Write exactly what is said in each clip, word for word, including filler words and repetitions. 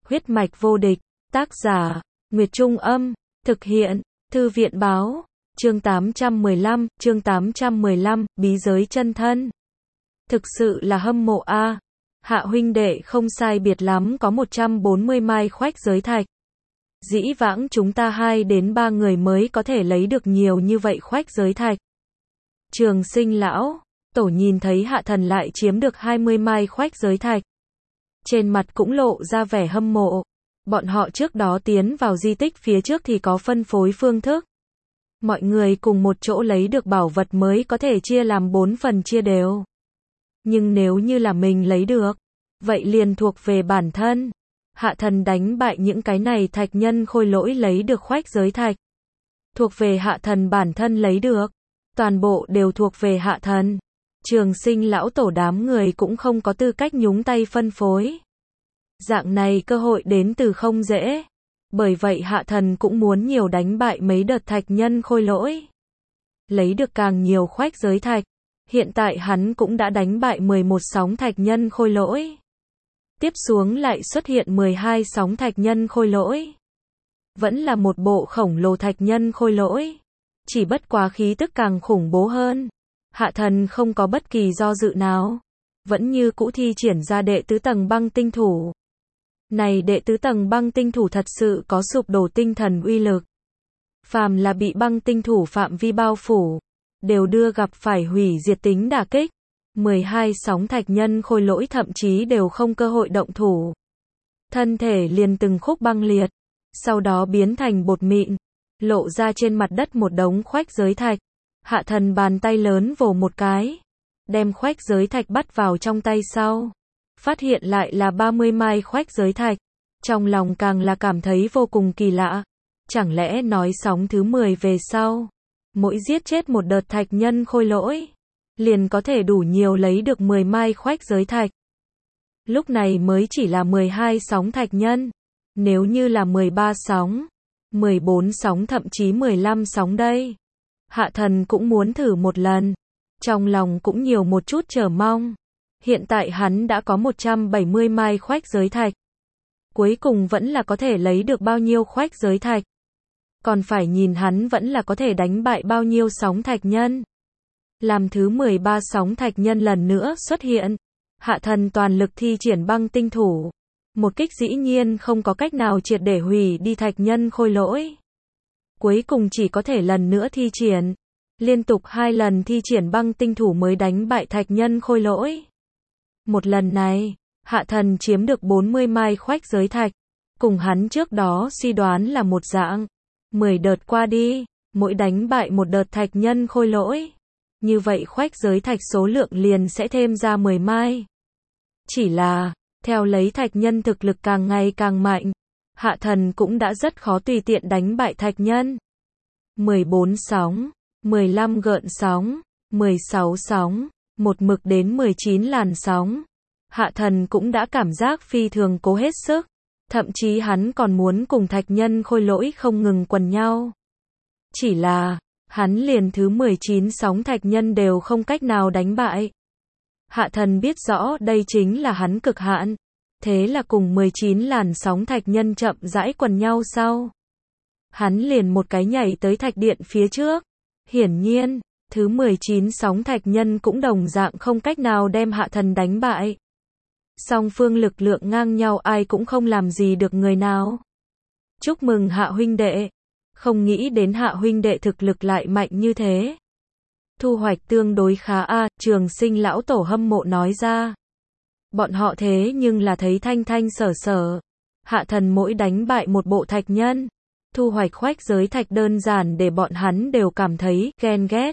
Huyết mạch vô địch, tác giả, Nguyệt Trung Âm, thực hiện, Thư viện Báo, chương tám trăm mười lăm, chương tám trăm mười lăm, bí giới chân thân. Thực sự là hâm mộ a. Hạ huynh đệ không sai biệt lắm có một trăm bốn mươi mai khoách giới thạch. Dĩ vãng chúng ta hai đến ba người mới có thể lấy được nhiều như vậy khoách giới thạch. Trường Sinh lão tổ nhìn thấy Hạ Thần lại chiếm được hai mươi mai khoách giới thạch. Trên mặt cũng lộ ra vẻ hâm mộ. Bọn họ trước đó tiến vào di tích phía trước thì có phân phối phương thức. Mọi người cùng một chỗ lấy được bảo vật mới có thể chia làm bốn phần chia đều. Nhưng nếu như là mình lấy được, vậy liền thuộc về bản thân. Hạ Thần đánh bại những cái này thạch nhân khôi lỗi lấy được khoách giới thạch. Thuộc về Hạ Thần bản thân lấy được. Toàn bộ đều thuộc về Hạ Thần. Trường Sinh lão tổ đám người cũng không có tư cách nhúng tay phân phối. Dạng này cơ hội đến từ không dễ. Bởi vậy Hạ Thần cũng muốn nhiều đánh bại mấy đợt thạch nhân khôi lỗi. Lấy được càng nhiều khoách giới thạch. Hiện tại hắn cũng đã đánh bại mười một sóng thạch nhân khôi lỗi. Tiếp xuống lại xuất hiện mười hai sóng thạch nhân khôi lỗi. Vẫn là một bộ khổng lồ thạch nhân khôi lỗi. Chỉ bất quá khí tức càng khủng bố hơn. Hạ Thần không có bất kỳ do dự nào. Vẫn như cũ thi triển ra đệ tứ tầng băng tinh thủ. Này đệ tứ tầng băng tinh thủ thật sự có sụp đổ tinh thần uy lực. Phàm là bị băng tinh thủ phạm vi bao phủ, đều đưa gặp phải hủy diệt tính đả kích. mười hai sóng thạch nhân khôi lỗi thậm chí đều không cơ hội động thủ. Thân thể liền từng khúc băng liệt, sau đó biến thành bột mịn, lộ ra trên mặt đất một đống khoách giới thạch. Hạ Thần bàn tay lớn vồ một cái, đem khoách giới thạch bắt vào trong tay sau. Phát hiện lại là ba mươi mai khoách giới thạch. Trong lòng càng là cảm thấy vô cùng kỳ lạ. Chẳng lẽ nói sóng thứ mười về sau, mỗi giết chết một đợt thạch nhân khôi lỗi, liền có thể đủ nhiều lấy được mười mai khoách giới thạch. Lúc này mới chỉ là mười hai sóng thạch nhân. Nếu như là mười ba sóng, mười bốn sóng thậm chí mười lăm sóng đây. Hạ Thần cũng muốn thử một lần. Trong lòng cũng nhiều một chút chờ mong. Hiện tại hắn đã có một trăm bảy mươi mai khoách giới thạch. Cuối cùng vẫn là có thể lấy được bao nhiêu khoách giới thạch. Còn phải nhìn hắn vẫn là có thể đánh bại bao nhiêu sóng thạch nhân. Làm thứ mười ba sóng thạch nhân lần nữa xuất hiện. Hạ Thần toàn lực thi triển băng tinh thủ. Một kích dĩ nhiên không có cách nào triệt để hủy đi thạch nhân khôi lỗi. Cuối cùng chỉ có thể lần nữa thi triển. Liên tục hai lần thi triển băng tinh thủ mới đánh bại thạch nhân khôi lỗi. Một lần này, Hạ Thần chiếm được bốn mươi mai khoách giới thạch. Cùng hắn trước đó suy đoán là một dạng. mười đợt qua đi, mỗi đánh bại một đợt thạch nhân khôi lỗi. Như vậy khoách giới thạch số lượng liền sẽ thêm ra mười mai. Chỉ là, theo lấy thạch nhân thực lực càng ngày càng mạnh, Hạ Thần cũng đã rất khó tùy tiện đánh bại thạch nhân. mười bốn sóng, mười lăm gợn sóng, mười sáu sóng, một mực đến mười chín làn sóng. Hạ Thần cũng đã cảm giác phi thường cố hết sức. Thậm chí hắn còn muốn cùng thạch nhân khôi lỗi không ngừng quần nhau. Chỉ là, hắn liền thứ mười chín sóng thạch nhân đều không cách nào đánh bại. Hạ Thần biết rõ đây chính là hắn cực hạn. Thế là cùng mười chín làn sóng thạch nhân chậm rãi quần nhau sau. Hắn liền một cái nhảy tới thạch điện phía trước. Hiển nhiên, thứ mười chín sóng thạch nhân cũng đồng dạng không cách nào đem Hạ Thần đánh bại. Song phương lực lượng ngang nhau ai cũng không làm gì được người nào. Chúc mừng Hạ huynh đệ. Không nghĩ đến Hạ huynh đệ thực lực lại mạnh như thế. Thu hoạch tương đối khá a, Trường Sinh lão tổ hâm mộ nói ra. Bọn họ thế nhưng là thấy thanh thanh sở sở. Hạ Thần mỗi đánh bại một bộ thạch nhân, thu hoạch khoách giới thạch đơn giản để bọn hắn đều cảm thấy ghen ghét.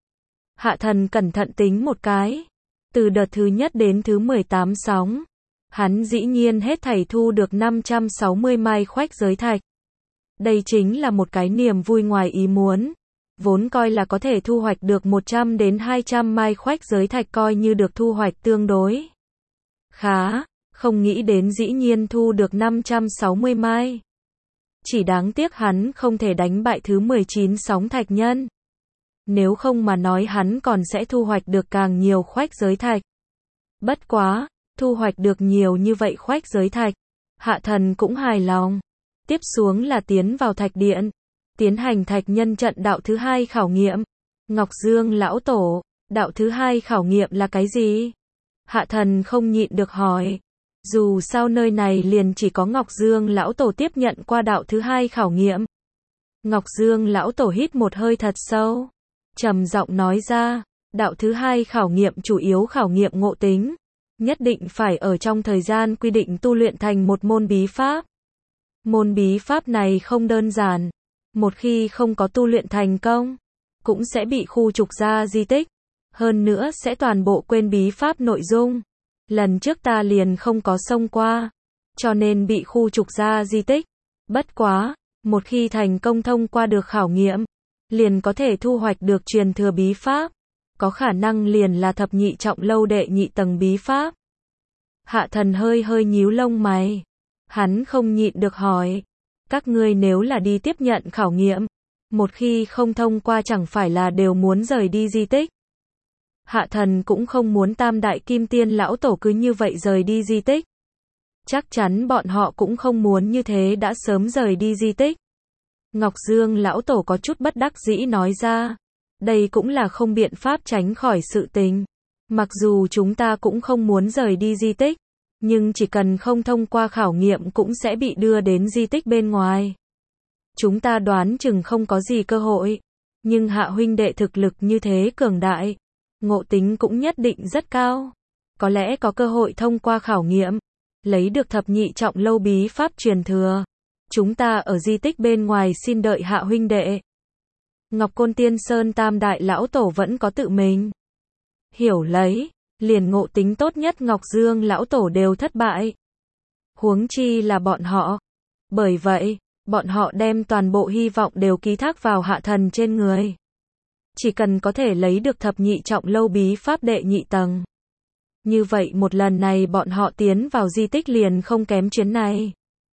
Hạ Thần cẩn thận tính một cái. Từ đợt thứ nhất đến thứ mười tám sóng, hắn dĩ nhiên hết thảy thu được năm trăm sáu mươi mai khoách giới thạch. Đây chính là một cái niềm vui ngoài ý muốn. Vốn coi là có thể thu hoạch được một trăm đến hai trăm mai khoách giới thạch coi như được thu hoạch tương đối khá, không nghĩ đến dĩ nhiên thu được năm trăm sáu mươi mai. Chỉ đáng tiếc hắn không thể đánh bại thứ mười chín sóng thạch nhân. Nếu không mà nói hắn còn sẽ thu hoạch được càng nhiều khoách giới thạch. Bất quá, thu hoạch được nhiều như vậy khoách giới thạch. Hạ thần cũng hài lòng. Tiếp xuống là tiến vào thạch điện, tiến hành thạch nhân trận đạo thứ hai khảo nghiệm. Ngọc Dương lão tổ, đạo thứ hai khảo nghiệm là cái gì? Hạ thần không nhịn được hỏi. Dù sao nơi này liền chỉ có Ngọc Dương lão tổ tiếp nhận qua đạo thứ hai khảo nghiệm. Ngọc Dương lão tổ hít một hơi thật sâu, trầm giọng nói ra, đạo thứ hai khảo nghiệm chủ yếu khảo nghiệm ngộ tính, nhất định phải ở trong thời gian quy định tu luyện thành một môn bí pháp. Môn bí pháp này không đơn giản, một khi không có tu luyện thành công, cũng sẽ bị khu trục ra di tích, hơn nữa sẽ toàn bộ quên bí pháp nội dung. Lần trước ta liền không có xông qua, cho nên bị khu trục ra di tích. Bất quá, một khi thành công thông qua được khảo nghiệm, liền có thể thu hoạch được truyền thừa bí pháp, có khả năng liền là thập nhị trọng lâu đệ nhị tầng bí pháp. Hạ thần hơi hơi nhíu lông mày, hắn không nhịn được hỏi, các ngươi nếu là đi tiếp nhận khảo nghiệm, một khi không thông qua chẳng phải là đều muốn rời đi di tích. Hạ thần cũng không muốn tam đại kim tiên lão tổ cứ như vậy rời đi di tích. Chắc chắn bọn họ cũng không muốn như thế đã sớm rời đi di tích. Ngọc Dương lão tổ có chút bất đắc dĩ nói ra, đây cũng là không biện pháp tránh khỏi sự tình. Mặc dù chúng ta cũng không muốn rời đi di tích, nhưng chỉ cần không thông qua khảo nghiệm cũng sẽ bị đưa đến di tích bên ngoài. Chúng ta đoán chừng không có gì cơ hội, nhưng Hạ huynh đệ thực lực như thế cường đại, ngộ tính cũng nhất định rất cao, có lẽ có cơ hội thông qua khảo nghiệm, lấy được thập nhị trọng lâu bí pháp truyền thừa. Chúng ta ở di tích bên ngoài xin đợi Hạ huynh đệ. Ngọc Côn Tiên Sơn tam đại lão tổ vẫn có tự mình hiểu lấy, liền ngộ tính tốt nhất Ngọc Dương lão tổ đều thất bại, huống chi là bọn họ. Bởi vậy, bọn họ đem toàn bộ hy vọng đều ký thác vào Hạ thần trên người. Chỉ cần có thể lấy được thập nhị trọng lâu bí pháp đệ nhị tầng, như vậy một lần này bọn họ tiến vào di tích liền không kém chuyến này.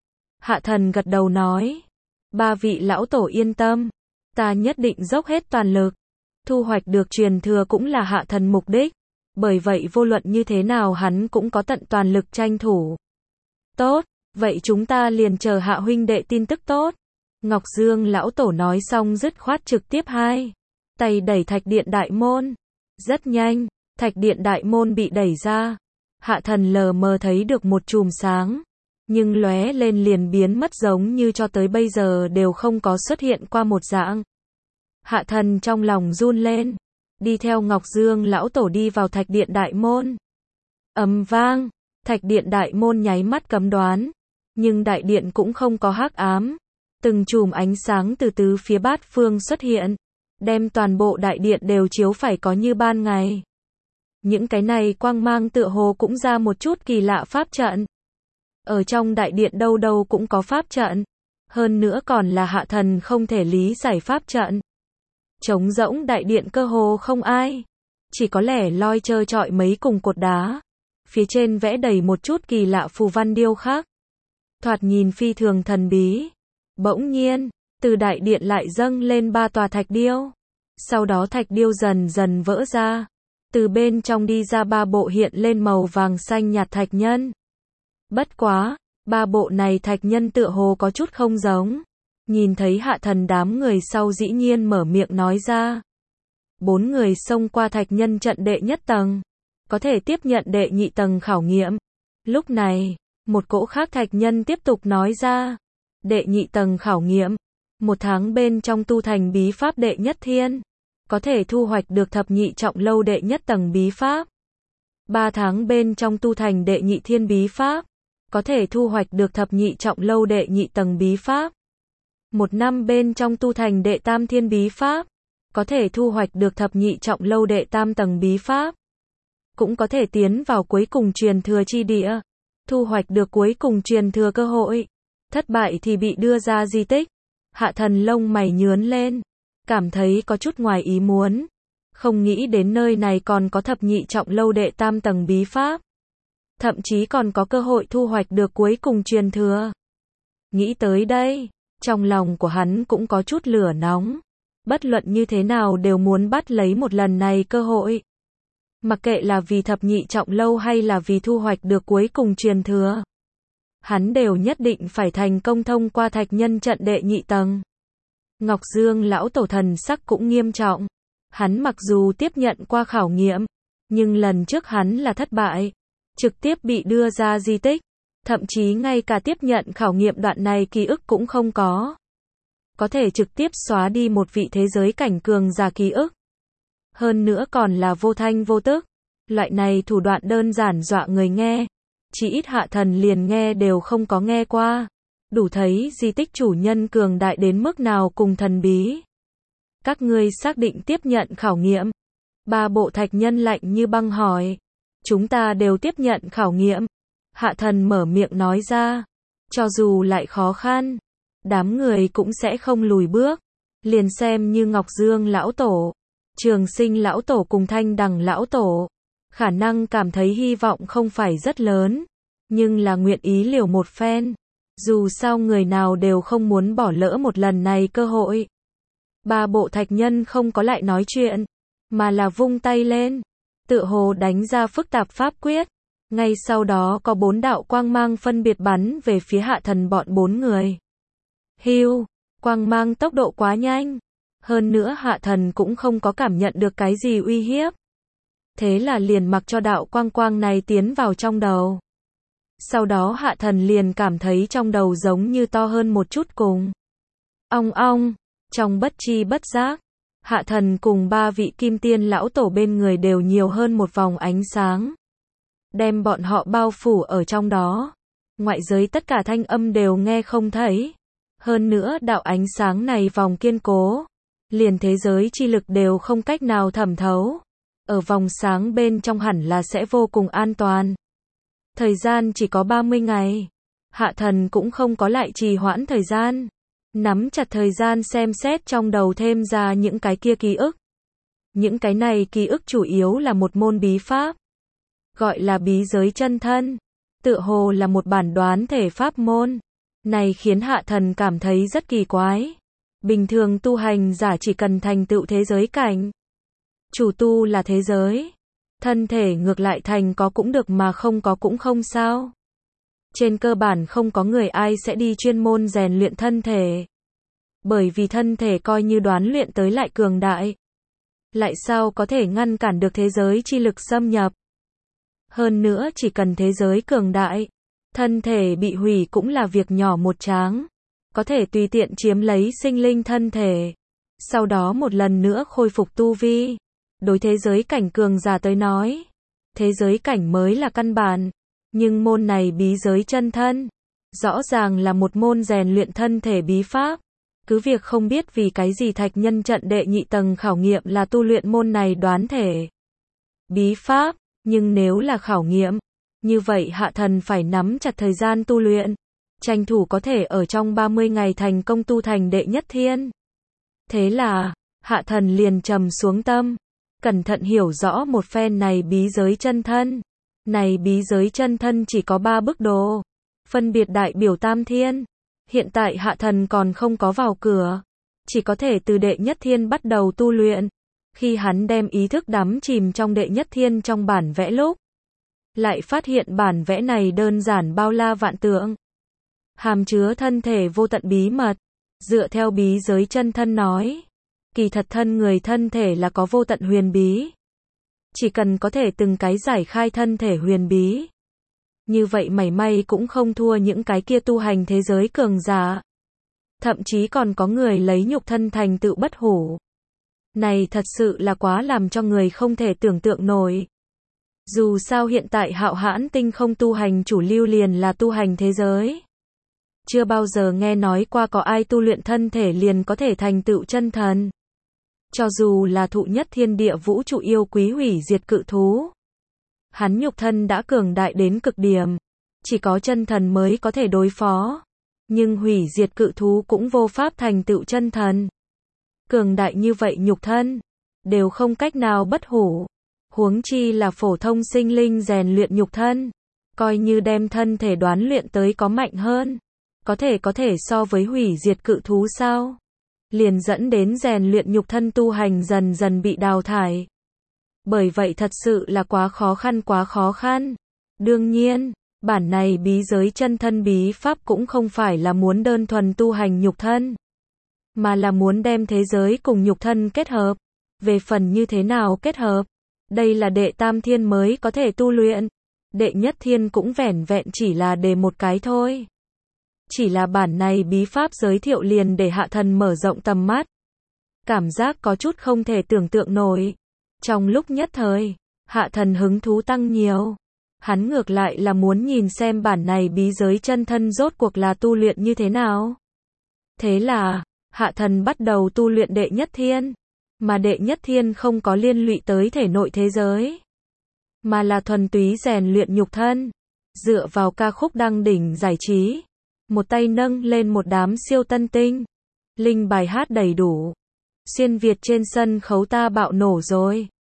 Hạ thần gật đầu nói, ba vị lão tổ yên tâm, ta nhất định dốc hết toàn lực, thu hoạch được truyền thừa cũng là Hạ thần mục đích, bởi vậy vô luận như thế nào hắn cũng có tận toàn lực tranh thủ. Tốt, vậy chúng ta liền chờ Hạ huynh đệ tin tức tốt. Ngọc Dương lão tổ nói xong dứt khoát trực tiếp hai tay đẩy thạch điện đại môn. Rất nhanh, thạch điện đại môn bị đẩy ra. Hạ thần lờ mờ thấy được một chùm sáng, nhưng lóe lên liền biến mất giống như cho tới bây giờ đều không có xuất hiện qua một dạng. Hạ thần trong lòng run lên, đi theo Ngọc Dương lão tổ đi vào thạch điện đại môn. Ầm vang, thạch điện đại môn nháy mắt cấm đoán, nhưng đại điện cũng không có hắc ám, từng chùm ánh sáng từ tứ phía bát phương xuất hiện, đem toàn bộ đại điện đều chiếu phải có như ban ngày. Những cái này quang mang tựa hồ cũng ra một chút kỳ lạ pháp trận. Ở trong đại điện đâu đâu cũng có pháp trận, hơn nữa còn là Hạ thần không thể lý giải pháp trận. Trống rỗng đại điện cơ hồ không ai, chỉ có lẻ loi trơ trọi mấy cùng cột đá, phía trên vẽ đầy một chút kỳ lạ phù văn điêu khắc, thoạt nhìn phi thường thần bí. Bỗng nhiên, từ đại điện lại dâng lên ba tòa thạch điêu, sau đó thạch điêu dần dần vỡ ra, từ bên trong đi ra ba bộ hiện lên màu vàng xanh nhạt thạch nhân. Bất quá, ba bộ này thạch nhân tựa hồ có chút không giống. Nhìn thấy Hạ thần đám người sau dĩ nhiên mở miệng nói ra. Bốn người xông qua thạch nhân trận đệ nhất tầng, có thể tiếp nhận đệ nhị tầng khảo nghiệm. Lúc này, một cỗ khác thạch nhân tiếp tục nói ra. Đệ nhị tầng khảo nghiệm, một tháng bên trong tu thành bí pháp đệ nhất thiên, có thể thu hoạch được thập nhị trọng lâu đệ nhất tầng bí pháp. Ba tháng bên trong tu thành đệ nhị thiên bí pháp, có thể thu hoạch được thập nhị trọng lâu đệ nhị tầng bí pháp. Một năm bên trong tu thành đệ tam thiên bí pháp, có thể thu hoạch được thập nhị trọng lâu đệ tam tầng bí pháp. Cũng có thể tiến vào cuối cùng truyền thừa chi địa, thu hoạch được cuối cùng truyền thừa cơ hội. Thất bại thì bị đưa ra di tích. Hạ thần lông mày nhướn lên, cảm thấy có chút ngoài ý muốn. Không nghĩ đến nơi này còn có thập nhị trọng lâu đệ tam tầng bí pháp. Thậm chí còn có cơ hội thu hoạch được cuối cùng truyền thừa. Nghĩ tới đây, trong lòng của hắn cũng có chút lửa nóng. Bất luận như thế nào đều muốn bắt lấy một lần này cơ hội. Mặc kệ là vì thập nhị trọng lâu hay là vì thu hoạch được cuối cùng truyền thừa. hắn đều nhất định phải thành công thông qua thạch nhân trận đệ nhị tầng. Ngọc Dương lão tổ thần sắc cũng nghiêm trọng. Hắn mặc dù tiếp nhận qua khảo nghiệm, nhưng lần trước hắn là thất bại, trực tiếp bị đưa ra di tích, thậm chí ngay cả tiếp nhận khảo nghiệm đoạn này ký ức cũng không có. Có thể trực tiếp xóa đi một vị thế giới cảnh cường giả ký ức. Hơn nữa còn là vô thanh vô tức. Loại này thủ đoạn đơn giản dọa người nghe. Chỉ ít Hạ Thần liền nghe đều không có nghe qua. Đủ thấy di tích chủ nhân cường đại đến mức nào cùng thần bí. Các ngươi xác định tiếp nhận khảo nghiệm. Ba bộ thạch nhân lạnh như băng hỏi. Chúng ta đều tiếp nhận khảo nghiệm. Hạ Thần mở miệng nói ra. Cho dù lại khó khăn, đám người cũng sẽ không lùi bước. Liền xem như Ngọc Dương lão tổ, Trường Sinh lão tổ cùng Thanh Đằng lão tổ, khả năng cảm thấy hy vọng không phải rất lớn, nhưng là nguyện ý liều một phen. Dù sao người nào đều không muốn bỏ lỡ một lần này cơ hội. Ba bộ thạch nhân không có lại nói chuyện, mà là vung tay lên, tựa hồ đánh ra phức tạp pháp quyết. Ngay sau đó có bốn đạo quang mang phân biệt bắn về phía Hạ Thần bọn bốn người. Hưu, quang mang tốc độ quá nhanh. Hơn nữa Hạ Thần cũng không có cảm nhận được cái gì uy hiếp. Thế là liền mặc cho đạo quang quang này tiến vào trong đầu. Sau đó Hạ Thần liền cảm thấy trong đầu giống như to hơn một chút cùng. Ong ong, trong bất chi bất giác, Hạ Thần cùng ba vị kim tiên lão tổ bên người đều nhiều hơn một vòng ánh sáng. Đem bọn họ bao phủ ở trong đó. Ngoại giới tất cả thanh âm đều nghe không thấy. Hơn nữa đạo ánh sáng này vòng kiên cố. Liền thế giới chi lực đều không cách nào thẩm thấu. Ở vòng sáng bên trong hẳn là sẽ vô cùng an toàn. Thời gian chỉ có ba mươi ngày. Hạ Thần cũng không có lại trì hoãn thời gian. Nắm chặt thời gian xem xét trong đầu thêm ra những cái kia ký ức. Những cái này ký ức chủ yếu là một môn bí pháp. Gọi là bí giới chân thân. Tựa hồ là một bản đoán thể pháp môn. Này khiến Hạ Thần cảm thấy rất kỳ quái. Bình thường tu hành giả chỉ cần thành tựu thế giới cảnh. Chủ tu là thế giới. Thân thể ngược lại thành có cũng được mà không có cũng không sao. Trên cơ bản không có người ai sẽ đi chuyên môn rèn luyện thân thể. Bởi vì thân thể coi như đoán luyện tới lại cường đại. Lại sao có thể ngăn cản được thế giới chi lực xâm nhập. Hơn nữa chỉ cần thế giới cường đại, thân thể bị hủy cũng là việc nhỏ một tráng. Có thể tùy tiện chiếm lấy sinh linh thân thể. Sau đó một lần nữa khôi phục tu vi. Đối thế giới cảnh cường giả tới nói, thế giới cảnh mới là căn bản. Nhưng môn này bí giới chân thân, rõ ràng là một môn rèn luyện thân thể bí pháp. Cứ việc không biết vì cái gì thạch nhân trận đệ nhị tầng khảo nghiệm là tu luyện môn này đoán thể bí pháp, nhưng nếu là khảo nghiệm, như vậy Hạ Thần phải nắm chặt thời gian tu luyện, tranh thủ có thể ở trong ba mươi ngày thành công tu thành đệ nhất thiên. Thế là, Hạ Thần liền trầm xuống tâm, cẩn thận hiểu rõ một phen này bí giới chân thân. Này bí giới chân thân chỉ có ba bức đồ, phân biệt đại biểu tam thiên. Hiện tại Hạ Thần còn không có vào cửa, chỉ có thể từ đệ nhất thiên bắt đầu tu luyện. Khi hắn đem ý thức đắm chìm trong đệ nhất thiên trong bản vẽ lúc, lại phát hiện bản vẽ này đơn giản bao la vạn tượng, hàm chứa thân thể vô tận bí mật. Dựa theo bí giới chân thân nói, kỳ thật thân người thân thể là có vô tận huyền bí. Chỉ cần có thể từng cái giải khai thân thể huyền bí, như vậy mảy may cũng không thua những cái kia tu hành thế giới cường giả. Thậm chí còn có người lấy nhục thân thành tựu bất hủ. Này thật sự là quá làm cho người không thể tưởng tượng nổi. Dù sao hiện tại Hạo Hãn Tinh không tu hành chủ lưu liền là tu hành thế giới. Chưa bao giờ nghe nói qua có ai tu luyện thân thể liền có thể thành tựu chân thần. Cho dù là thụ nhất thiên địa vũ trụ yêu quý hủy diệt cự thú, hắn nhục thân đã cường đại đến cực điểm, chỉ có chân thần mới có thể đối phó. Nhưng hủy diệt cự thú cũng vô pháp thành tựu chân thần. Cường đại như vậy nhục thân, đều không cách nào bất hủ. Huống chi là phổ thông sinh linh rèn luyện nhục thân. Coi như đem thân thể đoán luyện tới có mạnh hơn. Có thể có thể so với hủy diệt cự thú sao? Liền dẫn đến rèn luyện nhục thân tu hành dần dần bị đào thải. Bởi vậy thật sự là quá khó khăn quá khó khăn. Đương nhiên, Bản này bí giới chân thân bí pháp cũng không phải là muốn đơn thuần tu hành nhục thân, mà là muốn đem thế giới cùng nhục thân kết hợp. Về phần như thế nào kết hợp, đây là đệ tam thiên mới có thể tu luyện. Đệ nhất thiên cũng vẻn vẹn chỉ là để một cái thôi. Chỉ là bản này bí pháp giới thiệu liền để hạ thần mở rộng tầm mắt. Cảm giác có chút không thể tưởng tượng nổi. Trong lúc nhất thời, hạ thần hứng thú tăng nhiều. Hắn ngược lại là muốn nhìn xem bản này bí giới chân thân rốt cuộc là tu luyện như thế nào. Thế là, hạ thần bắt đầu tu luyện đệ nhất thiên. Mà đệ nhất thiên không có liên lụy tới thể nội thế giới, mà là thuần túy rèn luyện nhục thân. Dựa vào ca khúc đăng đỉnh giải trí, một tay nâng lên một đám siêu tân tinh. Linh bài hát đầy đủ. Xuyên Việt trên sân khấu ta bạo nổ rồi.